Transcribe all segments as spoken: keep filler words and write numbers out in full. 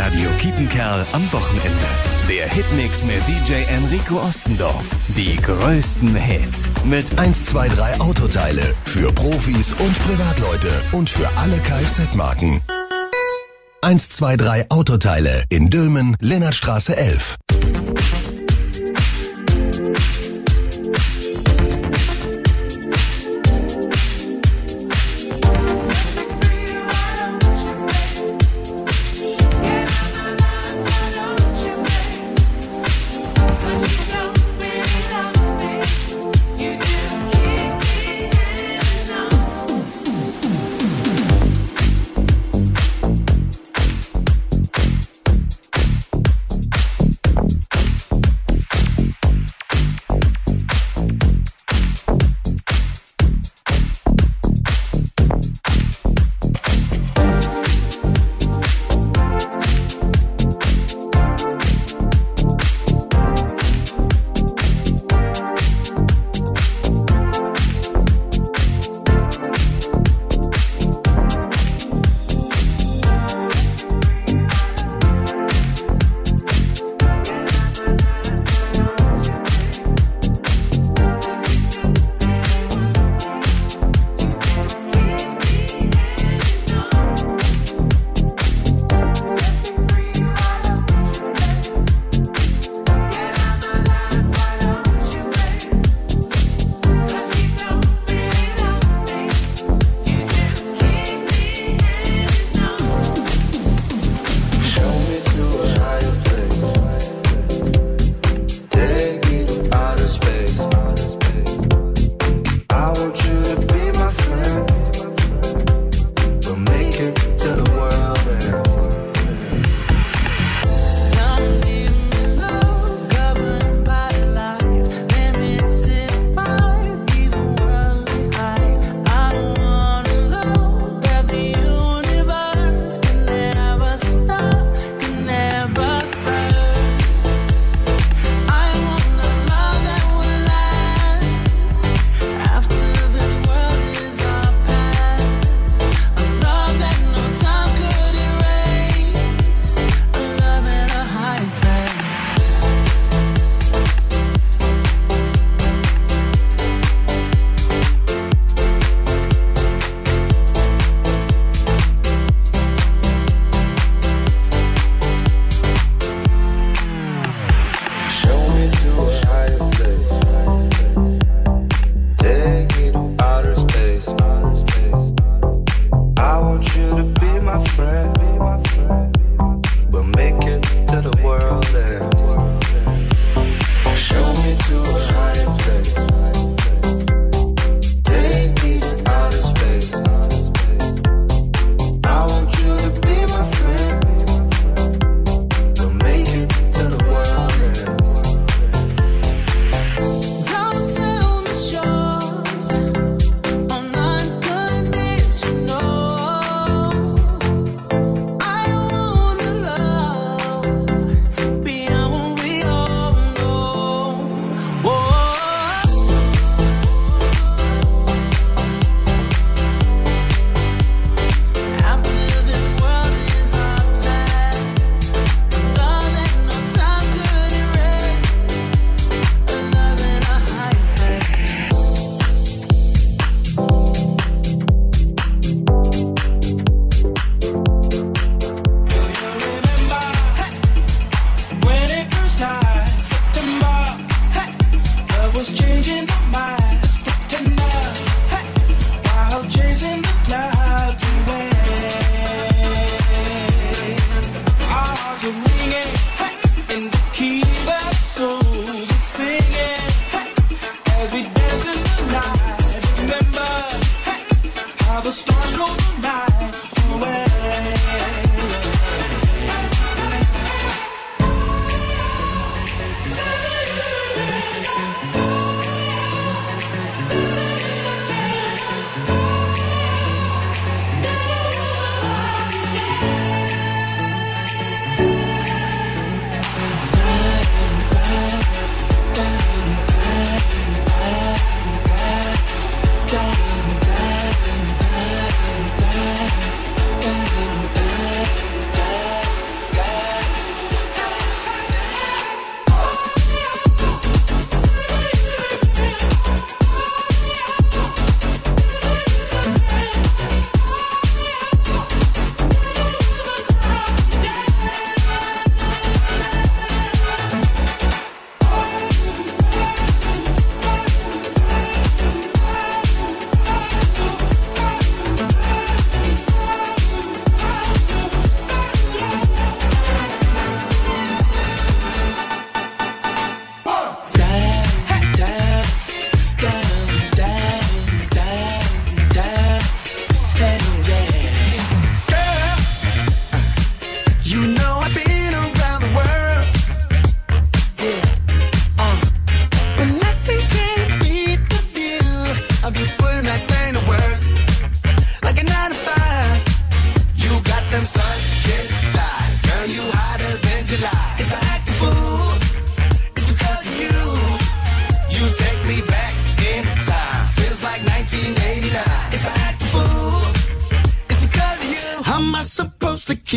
Radio Kiepenkerl am Wochenende. Der Hitmix mit D J Enrico Ostendorf. Die größten Hits mit eins zwei drei Autoteile für Profis und Privatleute und für alle Kfz-Marken. eins zwei drei Autoteile in Dülmen, Lennartstraße elf.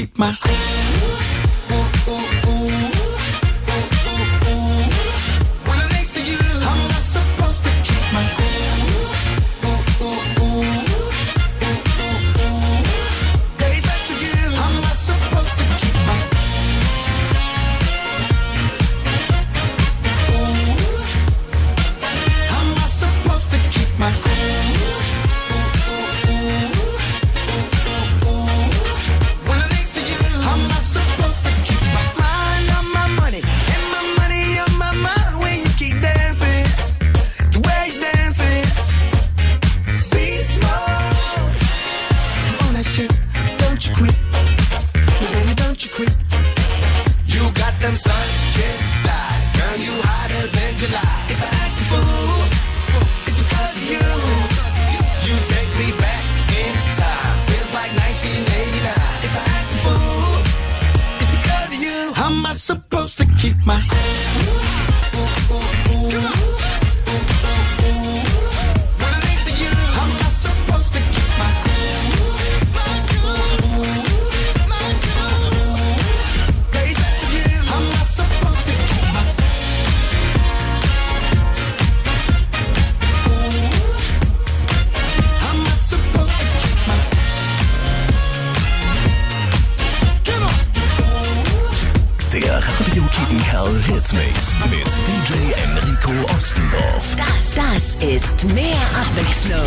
keep my cool? Hitmix mit D J Enrico Ostendorf. Das, das ist mehr Abwechslung.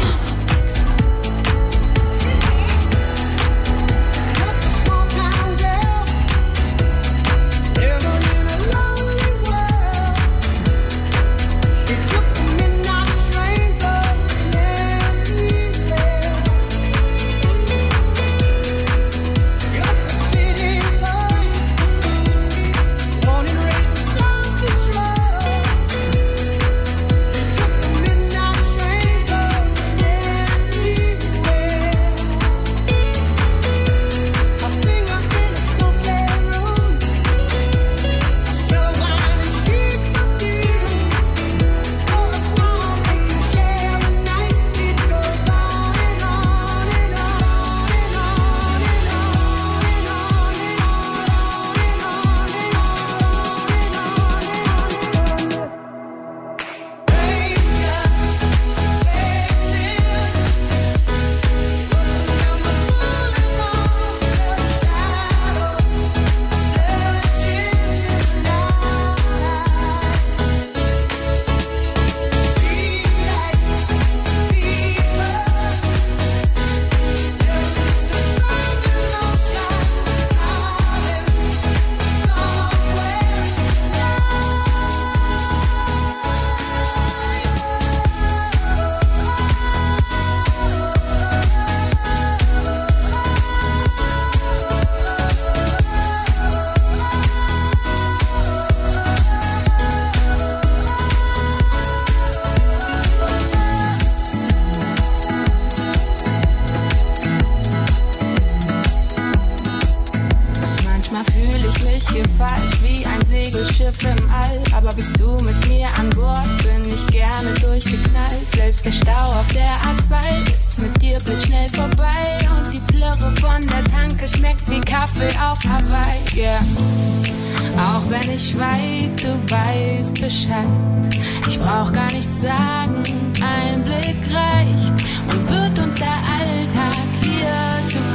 Ich brauch gar nichts sagen, ein Blick reicht und wird uns der Alltag hier zu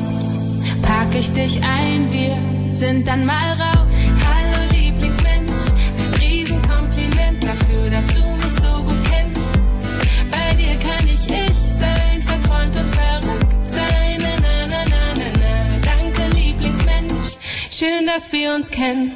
grau. Pack ich dich ein, wir sind dann mal raus. Hallo Lieblingsmensch, ein Riesenkompliment dafür, dass du mich so gut kennst. Bei dir kann ich ich sein, verträumt und verrückt sein. Na, na, na, na, na, na. Danke Lieblingsmensch, schön, dass wir uns kennen.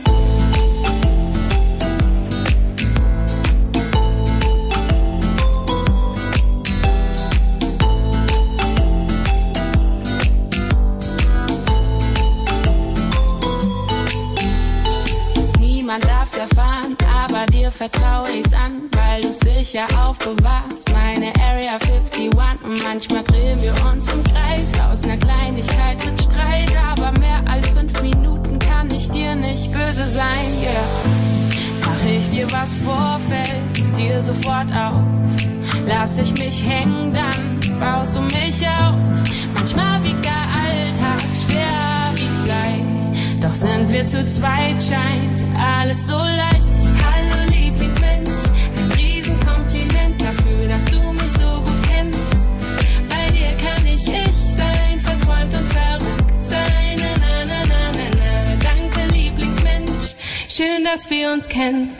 Erfahren, aber dir vertraue ich's an, weil du's sicher aufbewahrst. Meine Area einundfünfzig und manchmal drehen wir uns im Kreis. Aus ner Kleinigkeit wird Streit, aber mehr als fünf Minuten kann ich dir nicht böse sein, yeah. Mach ich dir was vor, fällst dir sofort auf. Lass ich mich hängen, dann baust du mich auf. Manchmal wiegt der Alltag schwer wie Blei. Doch sind wir zu zweit, scheint alles so leicht. Hallo Lieblingsmensch, ein Riesenkompliment dafür, dass du mich so gut kennst. Bei dir kann ich ich sein, verträumt und verrückt sein. Na, na, na, na, na, na. Danke Lieblingsmensch, schön, dass wir uns kennen.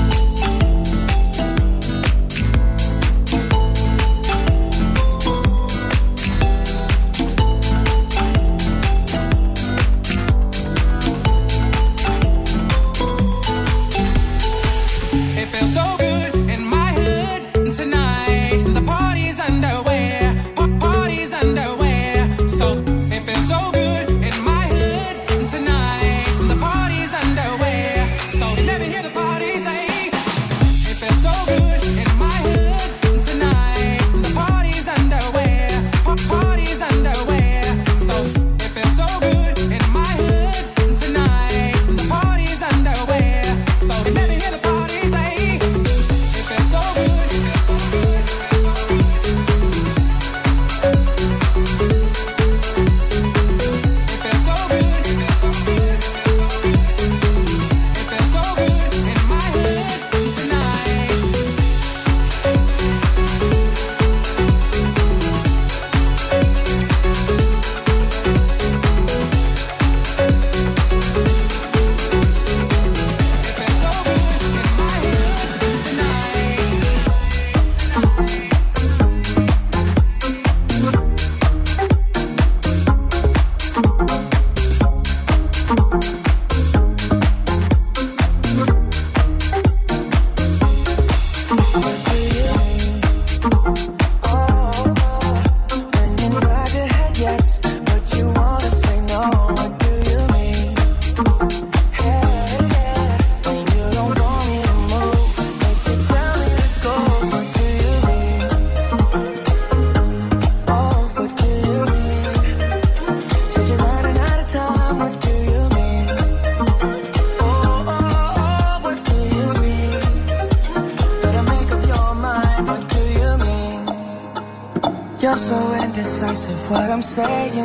What I'm saying,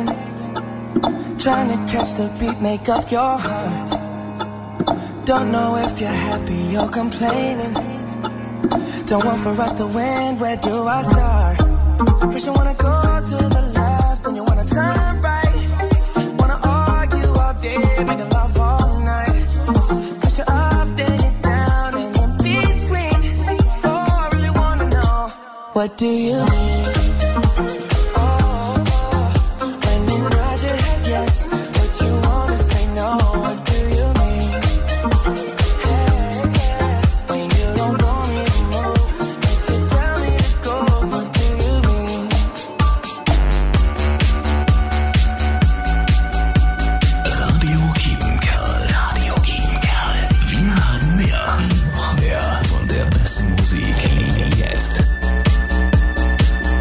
trying to catch the beat, make up your heart. Don't know if you're happy or complaining. Don't want for us to win, where do I start? First you wanna go to the left, then you wanna turn right. Wanna argue all day, making love all night. First you're up, then you're down, and in between. Oh, I really wanna know, what do you mean? Musik jetzt.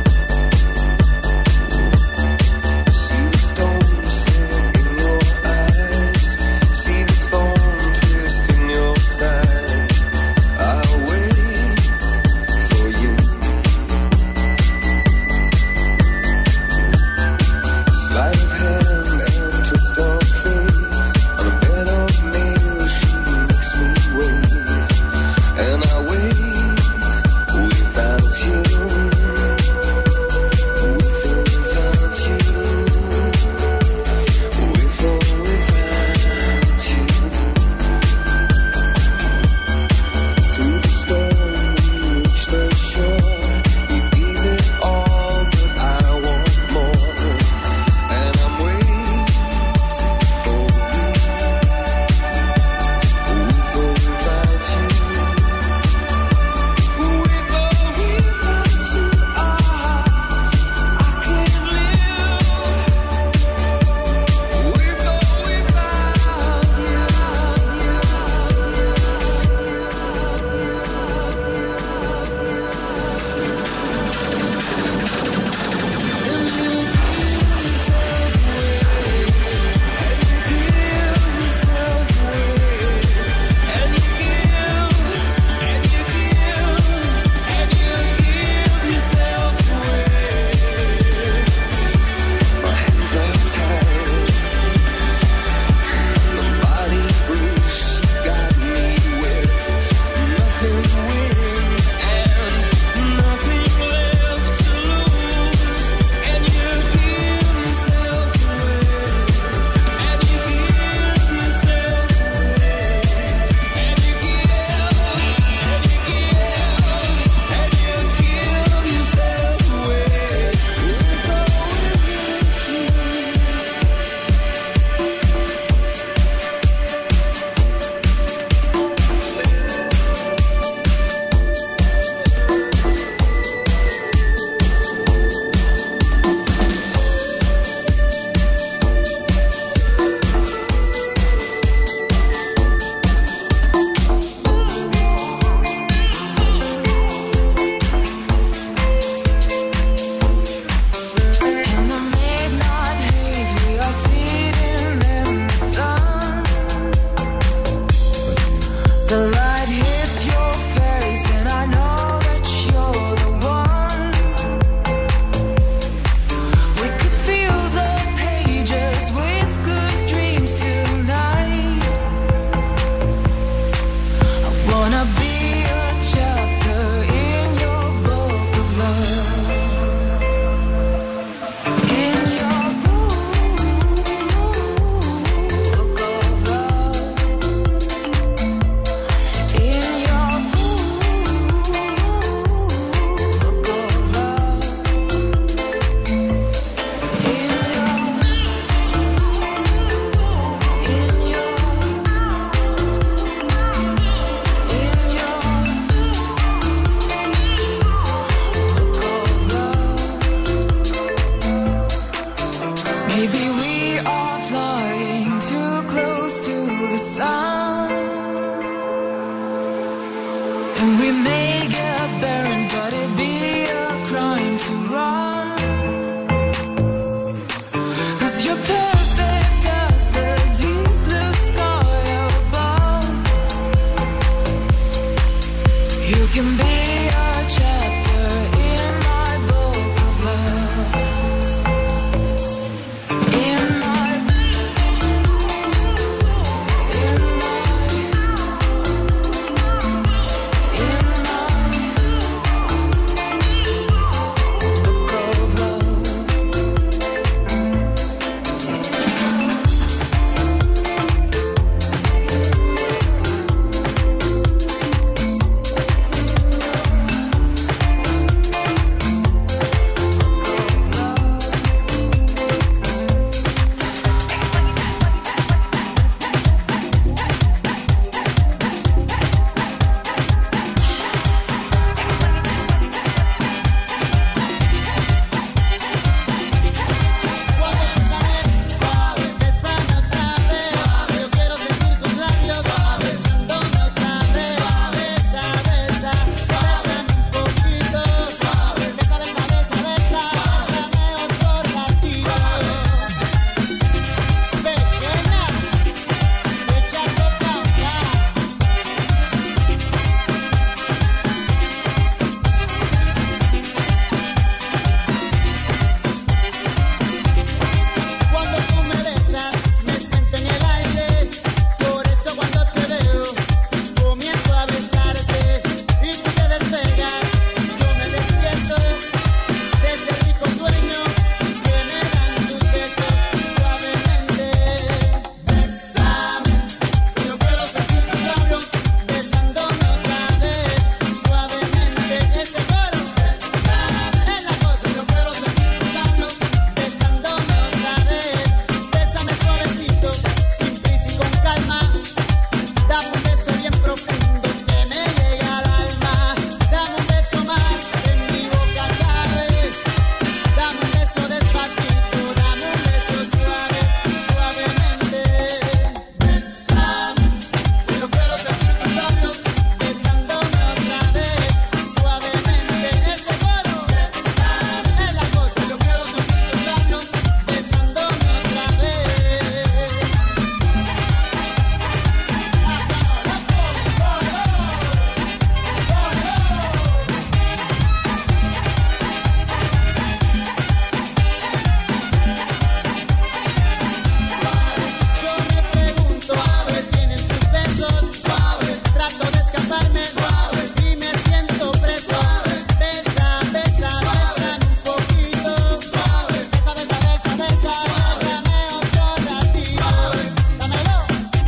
The light hits your face and I know that you're the one. We could feel the pages with good dreams tonight. I wanna be a chapter in your book of love. In your book of love. In your book of love. In your, in your, in your book of love. Maybe we are flying too close to the sun, and we may get buried, but it'd be a crime to run. 'Cause you're perfect as the deep blue sky above. You can be a chapter in my book of love. In my, in my, in my book of love. Cuando tú me besas, me siento en el aire. Por eso cuando te veo, comienzo a besarte. Y tú te despegas, yo me despierto de ese rico sueño que me dan tus besos suavemente. Bésame, yo quiero sentir tus labios besándome otra vez suavemente. Ese coro, bésame, es la cosa. Yo quiero sentir tus labios besándome otra vez. Bésame suavecito, sin prisa y con calma. Dame un beso bien profundo que me llega al alma. Dame un beso más en mi boca cabe. Dame un beso despacito, dame un beso suave, suavemente. Bésame, yo quiero sentir tus labios besándome otra vez suavemente. Ese coro, bésame, es la cosa. Yo quiero sentir tus labios besándome otra vez. Yo me pregunto, suave, tienen tus besos, suave, trato de escaparme, suave, y me siento preso, suave, besa, besa, besan un poquito, suave, besa, besa, besa, besa, bésame otro ratito, dámelo.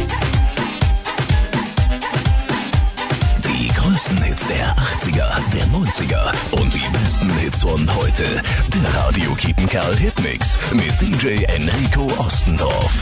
Die größten Hits der achtziger, der neunziger und die besten Hits von heute. Der Radio Kiepenkerl Hitmix mit D J Enrico Ostendorf.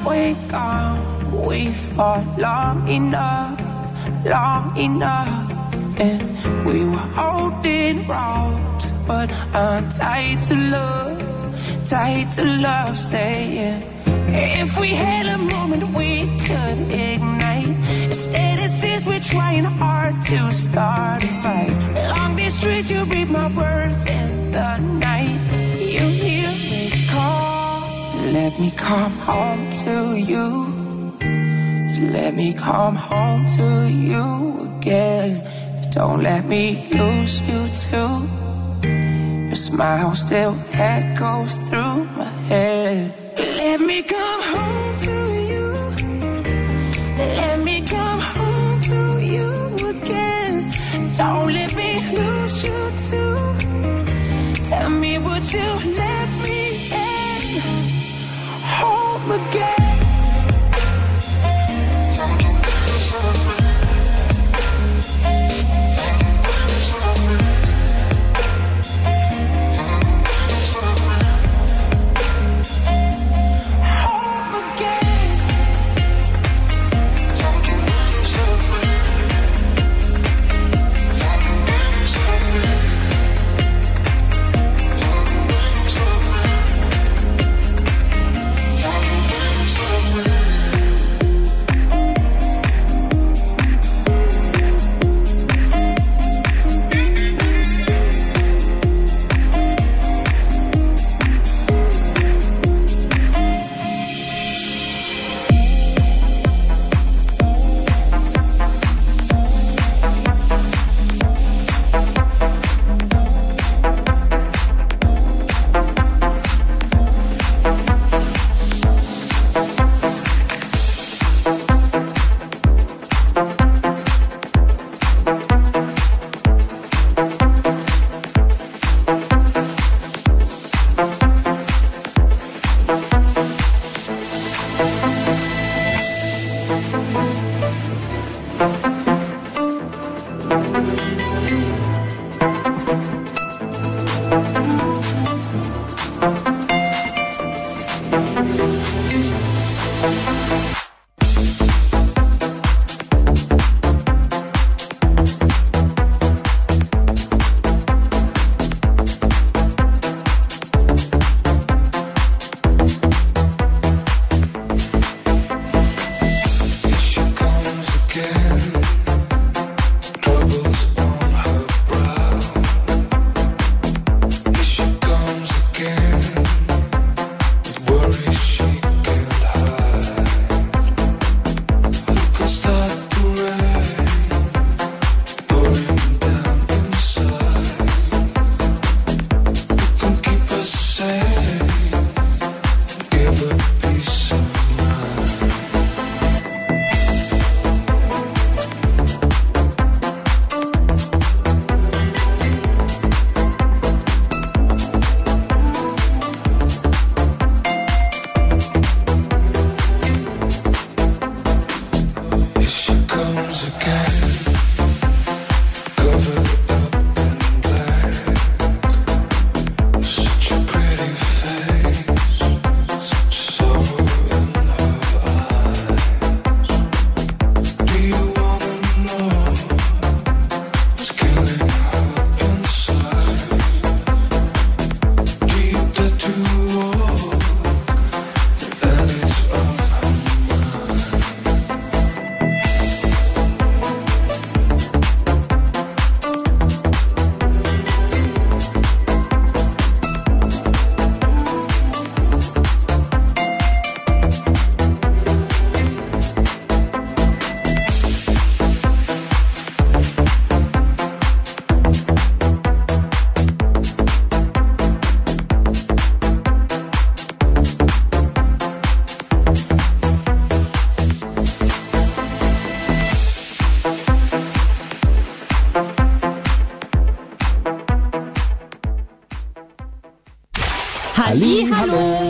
we're gone, we fought long enough, long enough. And we were holding ropes, but I'm tied to love, tied to love, saying if we had a moment we could ignite. Instead it seems we're trying hard to start a fight. Along these streets you read my words in the night. You hear me call, let me come home to you. Let me come home to you again. Don't let me lose you too. Your smile still echoes through my head. Let me come home to you. Let me come home to you again. Don't let me lose you too. Tell me, would you let me in home again?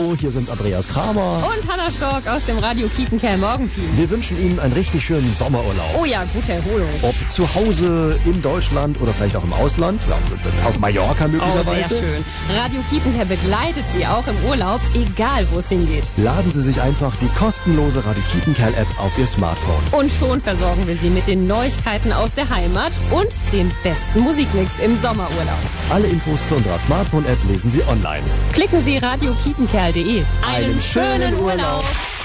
Hallo, hier sind Andreas Kramer und Hanna Stork aus dem Radio Kiepenkerl Morgenteam. Wir wünschen Ihnen einen richtig schönen Sommerurlaub. Oh ja, gute Erholung. Ob zu Hause, in Deutschland oder vielleicht auch im Ausland, ja, auf Mallorca möglicherweise. Oh, sehr schön. Radio Kiepenkerl begleitet Sie auch im Urlaub, egal wo es hingeht. Laden Sie sich einfach die kostenlose Radio Kiepenkerl App auf Ihr Smartphone. Und schon versorgen wir Sie mit den Neuigkeiten aus der Heimat und dem besten Musikmix im Sommerurlaub. Alle Infos zu unserer Smartphone-App lesen Sie online. Klicken Sie radio kiepenkerl punkt de. Einen, Einen schönen Urlaub. Urlaub.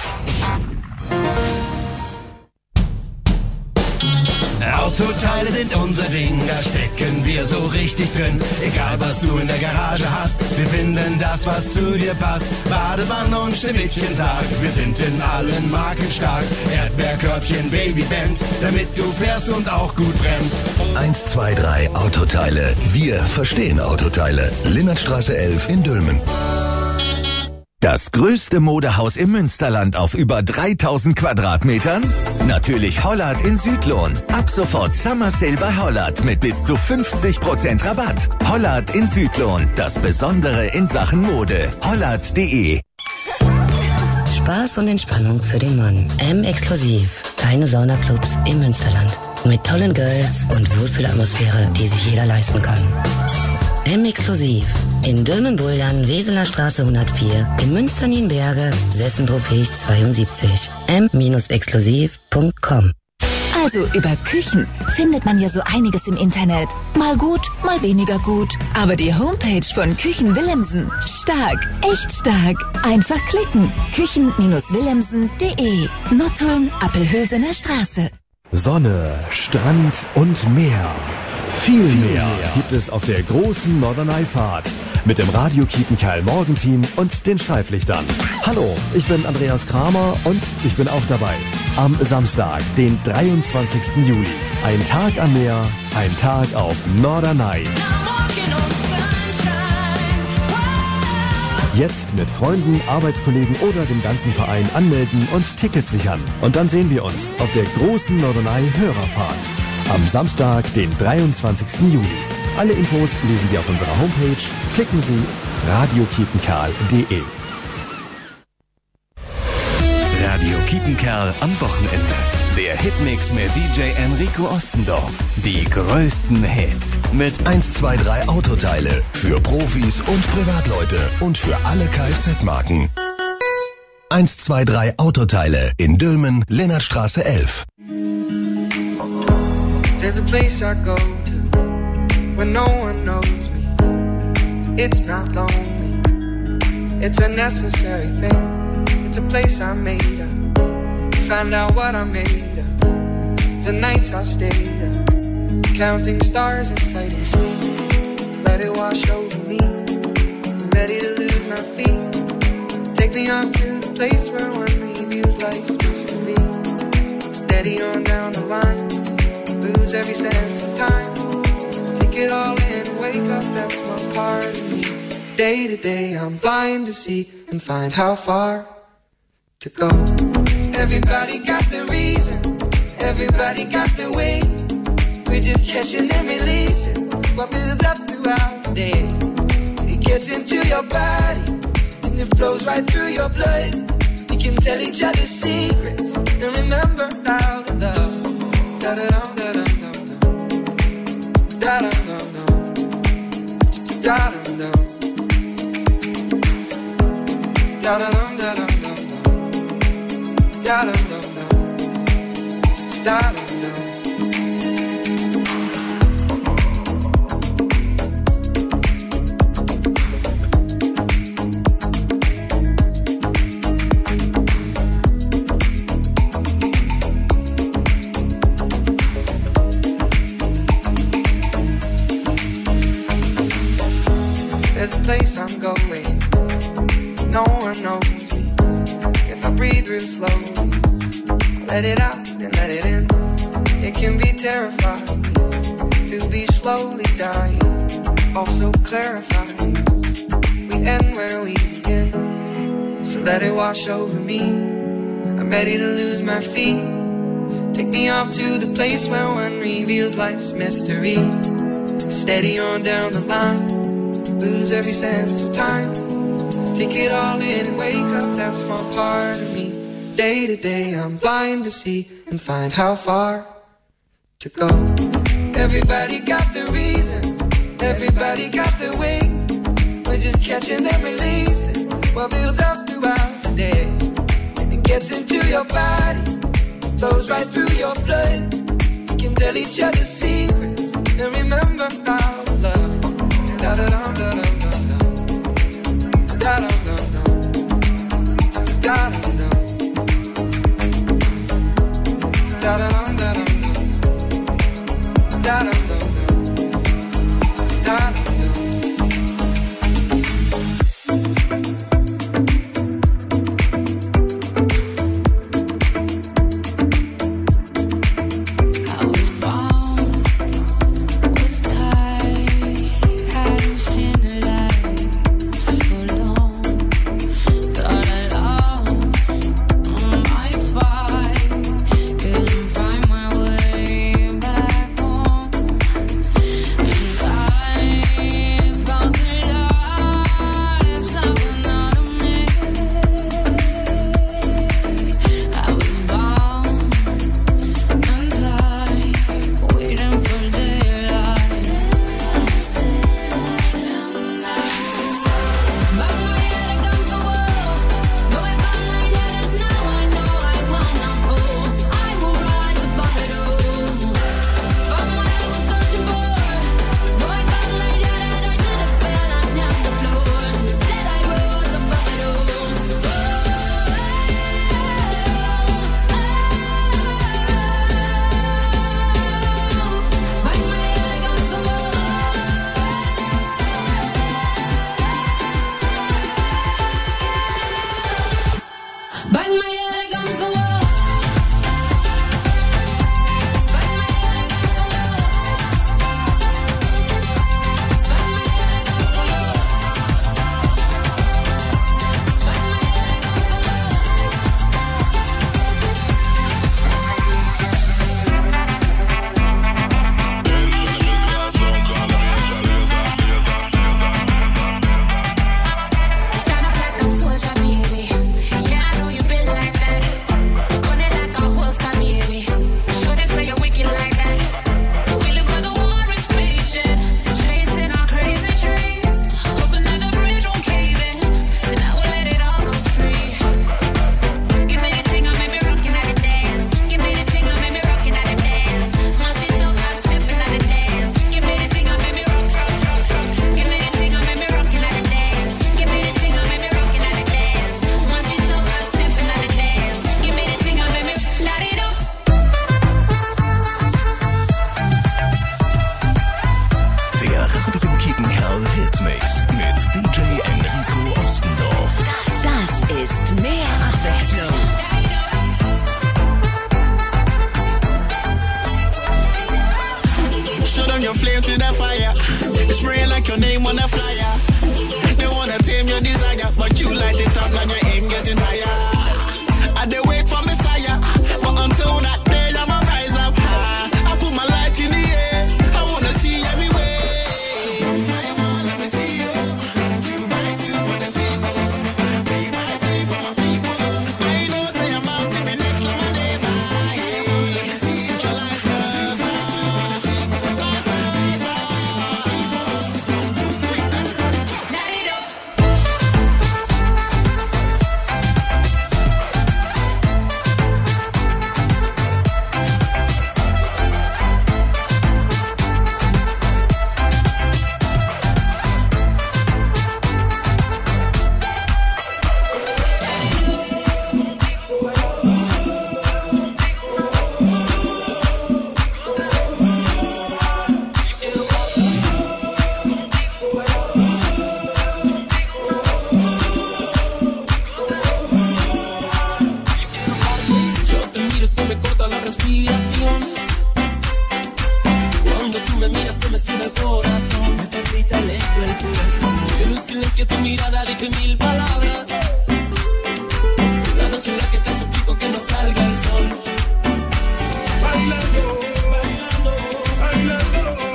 Autoteile sind unser Ding, da stecken wir so richtig drin. Egal was du in der Garage hast, wir finden das, was zu dir passt. Badewanne und Schneewittchen sagt, wir sind in allen Marken stark. Erdbeerkörbchen, Babybands, damit du fährst und auch gut bremst. eins zwei drei Autoteile. Wir verstehen Autoteile. Linnertstraße elf in Dülmen. Das größte Modehaus im Münsterland auf über dreitausend Quadratmetern? Natürlich Hollard in Südlohn. Ab sofort Summer Sale bei Hollard mit bis zu fünfzig Prozent Rabatt. Hollard in Südlohn, das Besondere in Sachen Mode. Hollard punkt de. Spaß und Entspannung für den Mann. M-Exklusiv. Deine Saunaclubs im Münsterland. Mit tollen Girls und Wohlfühlatmosphäre, die sich jeder leisten kann. M-Exklusiv. In Dülmen-Buldern, Weseler Straße hundertvier, in Münster-Nienberge, Sessenbrook-Weg zweiundsiebzig. m exklusiv punkt com. Also über Küchen findet man ja so einiges im Internet. Mal gut, mal weniger gut. Aber die Homepage von Küchen Willemsen, stark, echt stark. Einfach klicken. küchen willemsen punkt de. Nottuln, Appelhülsener Straße. Sonne, Strand und Meer. Viel mehr gibt es auf der großen Norderney-Fahrt mit dem Radio Kiepenkerl Morgenteam und den Streiflichtern. Hallo, ich bin Andreas Kramer und ich bin auch dabei. Am Samstag, den dreiundzwanzigsten Juli. Ein Tag am Meer, ein Tag auf Norderney. Jetzt mit Freunden, Arbeitskollegen oder dem ganzen Verein anmelden und Tickets sichern. Und dann sehen wir uns auf der großen Norderney-Hörerfahrt. Am Samstag, den dreiundzwanzigsten Juli. Alle Infos lesen Sie auf unserer Homepage. Klicken Sie radio kiepenkerl punkt de. Radio Kiepenkerl am Wochenende. Der Hitmix mit D J Enrico Ostendorf. Die größten Hits mit eins zwei drei Autoteile für Profis und Privatleute und für alle Kfz-Marken. eins zwei drei Autoteile in Dülmen, Linnertstraße elf. There's a place I go to when no one knows me. It's not lonely, it's a necessary thing. It's a place I made up, find out what I made of. The nights I've stayed up, counting stars and fighting sleep. Let it wash over me, I'm ready to lose my feet. Take me off to the place where one reviews life's mystery. Steady on down the line, lose every sense of time. Take it all in, wake up, that's my part of me. Day to day I'm blind to see and find how far to go. Everybody got their reason, everybody got their way. We're just catching and releasing what builds up throughout the day. It gets into your body and it flows right through your blood. We can tell each other secrets and remember how to love. Da-da-dum, da-dum. Da dum dum dum, da dum dum, da dum dum dum dum, da dum dum dum, da dum dum. There's a place I'm going, no one knows me. If I breathe real slow, let it out and let it in. It can be terrifying to be slowly dying, also clarifying. We end where we begin, so let it wash over me. I'm ready to lose my feet. Take me off to the place where one reveals life's mystery. Steady on down the line, lose every sense of time. take it all in and wake up that small part of me. Day to day I'm blind to see and find how far to go. Everybody got the reason, everybody got the way. We're just catching and releasing what builds up throughout the day. It gets into your body, flows right through your blood. We can tell each other secrets and remember our love. Da da da da da da da da da da da da. Da da da da da da da.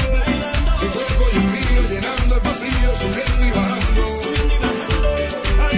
Bailando, bailando, el pasillo subiendo y bajando.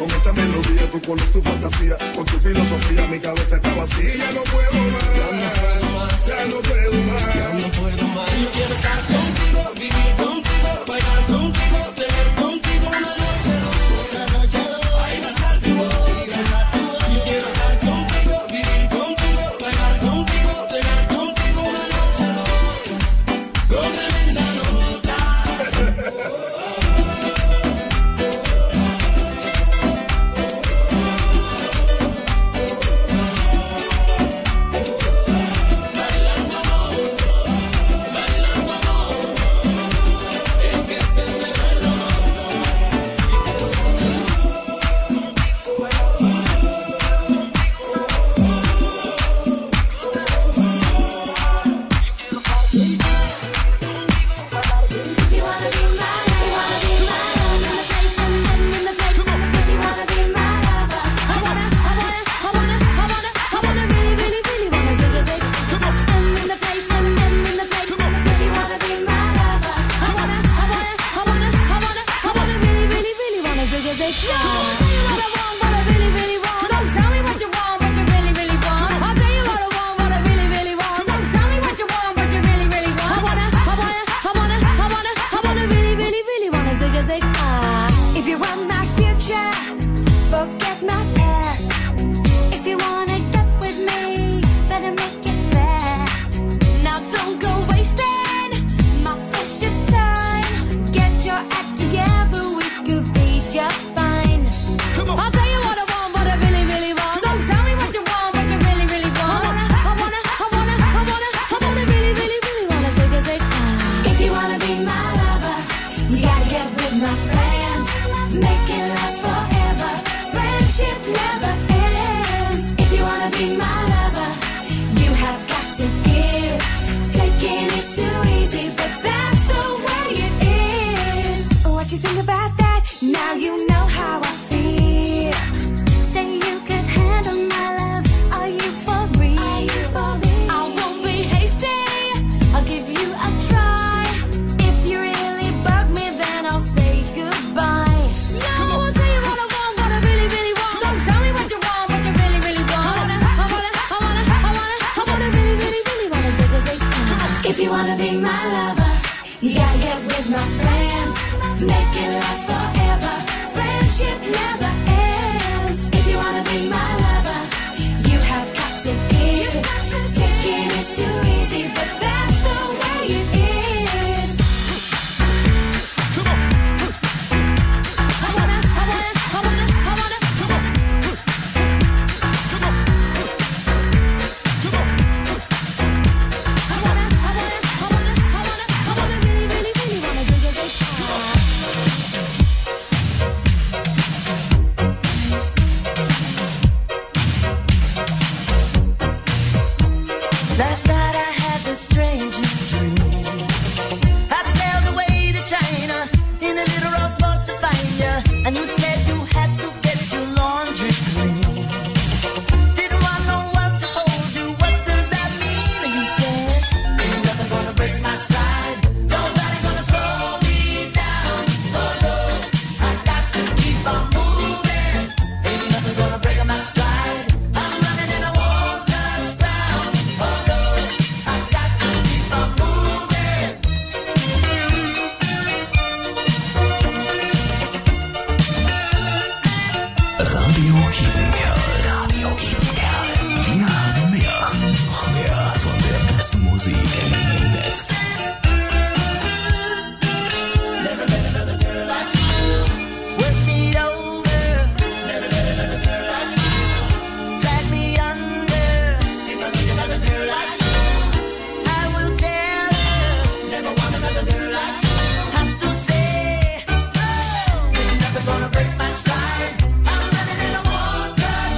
con esta melodía, tú con tu fantasía, con tu filosofía, mi cabeza está vacía. Ya no puedo más, ya no puedo más, ya no puedo más, ya no puedo más. Yo quiero estar contigo, vivir contigo, bailar contigo, tener contigo una noche loca, una noche loca. Ay, besar tu boca, yo quiero estar contigo, vivir contigo, bailar contigo, tener contigo una noche loca, con tremenda nota.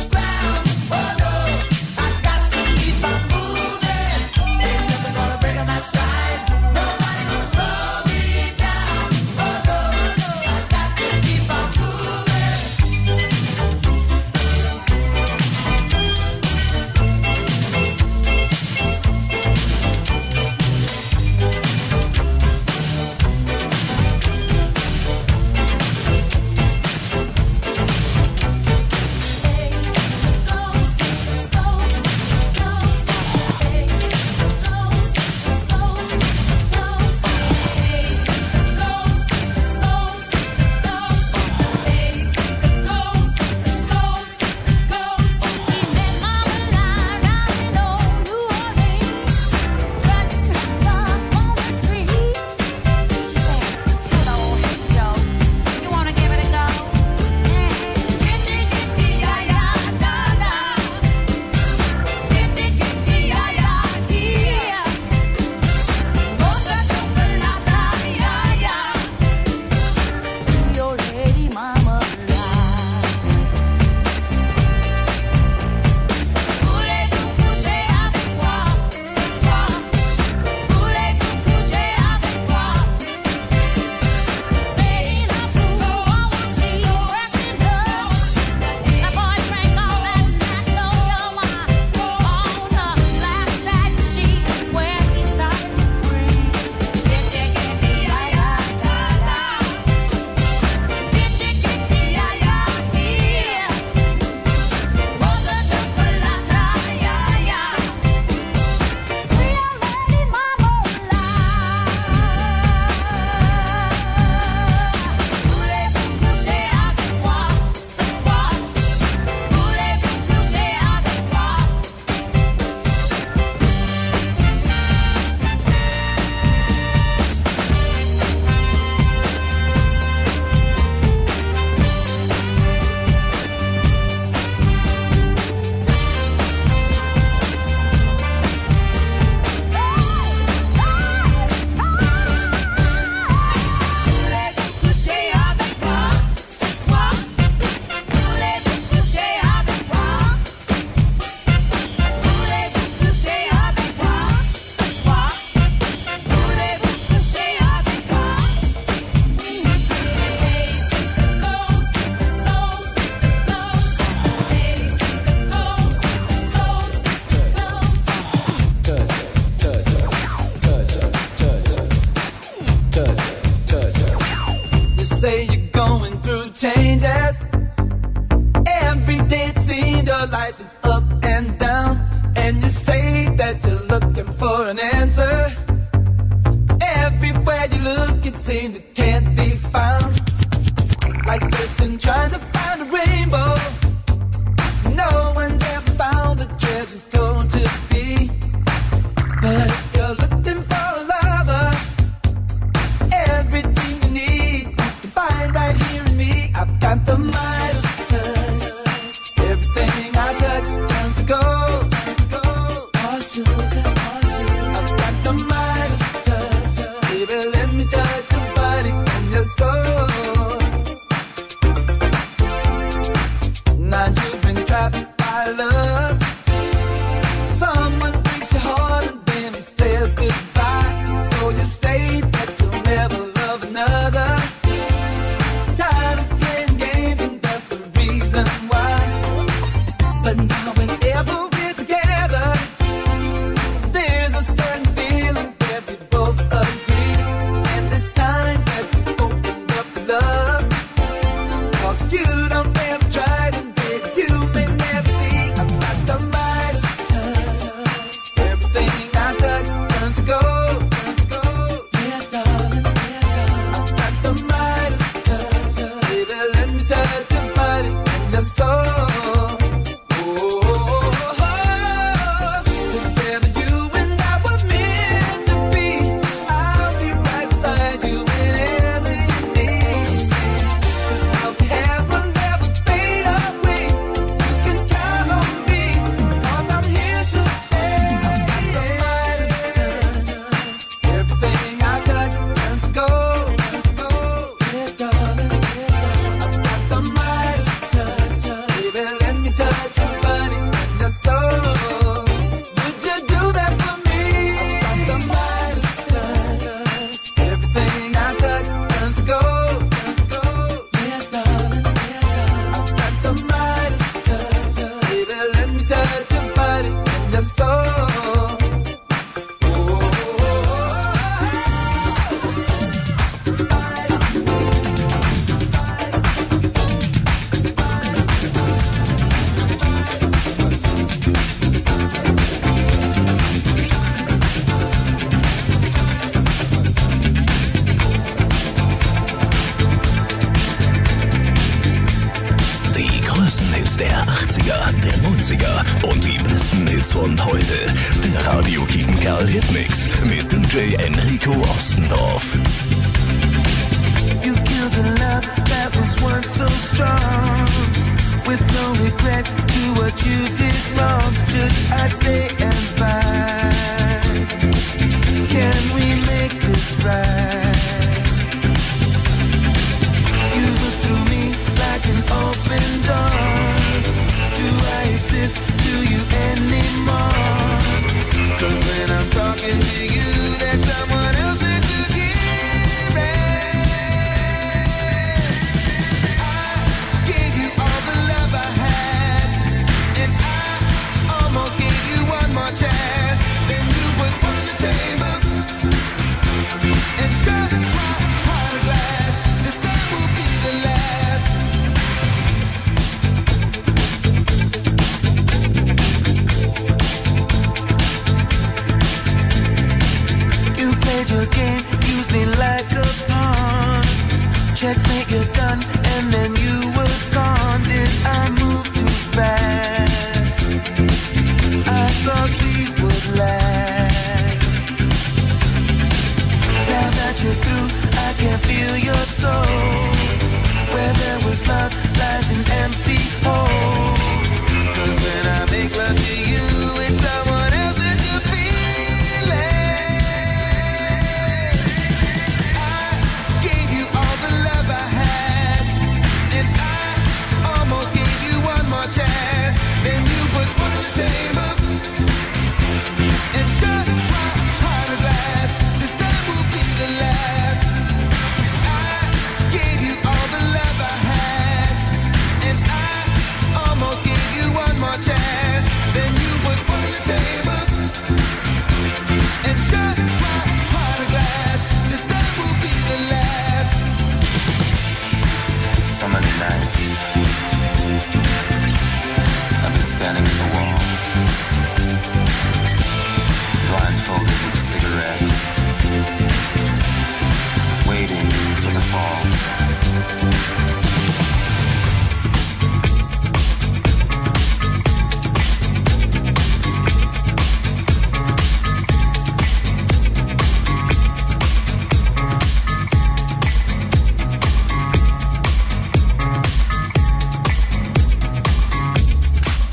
Break changes. Every day it seems your life is up and down, and you say that you're looking for an answer. Everywhere you look, it seems it can't be found. Like searching, trying to find a rainbow. No one's ever found the treasure's going to be. But if you're looking for a lover, everything you need you can find right here in me. I've got the Midas touch. Everything I touch turns to gold. Oh sugar, oh sugar. I've got the Midas touch. Baby, let me touch your body and your soul. Now you've been trapped by love. Someone breaks your heart and then he says goodbye. So you say that you'll never love another. Tired of playing games and that's the reason why. But now whenever we're together, there's a certain feeling that we both agree. And it's time that you opened up to love. Cause you don't ever try to get, you may never see. I've got the Midas touch. Everything I touch turns to gold. Yeah, darling, yeah, darling. I've got the Midas touch. Baby, let me touch your body and your soul. Together you and I were meant to be. I'll be right beside you whenever you need me. Our care will never fade away. You can count on me, cause I'm here to stay. Everything I touch turns to gold. Yeah, darling, yeah, darling. I've got the Midas touch. Baby, let me touch your body and your soul. Would you do that for me? I've got the Midas touch. Everything I touch turns to gold. Yeah, darling, yeah, darling. I've got the Midas touch. Baby, let me touch your body and your soul. Die größten Hits der achtziger, der neunziger und die besten Hits von heute. Der Radio Kiepenkerl Hitmix mit D J Enrico Ostendorf. You killed a love that was once so strong. With no regret to what you did wrong. Should I stay and fight? Can we make this right? You look through me like an open door. Do I exist to you anymore? Cause when I'm talking to you, there's someone else that you give it. I gave you all the love I had, and I almost gave you one more chance.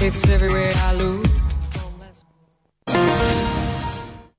it's everywhere I lose.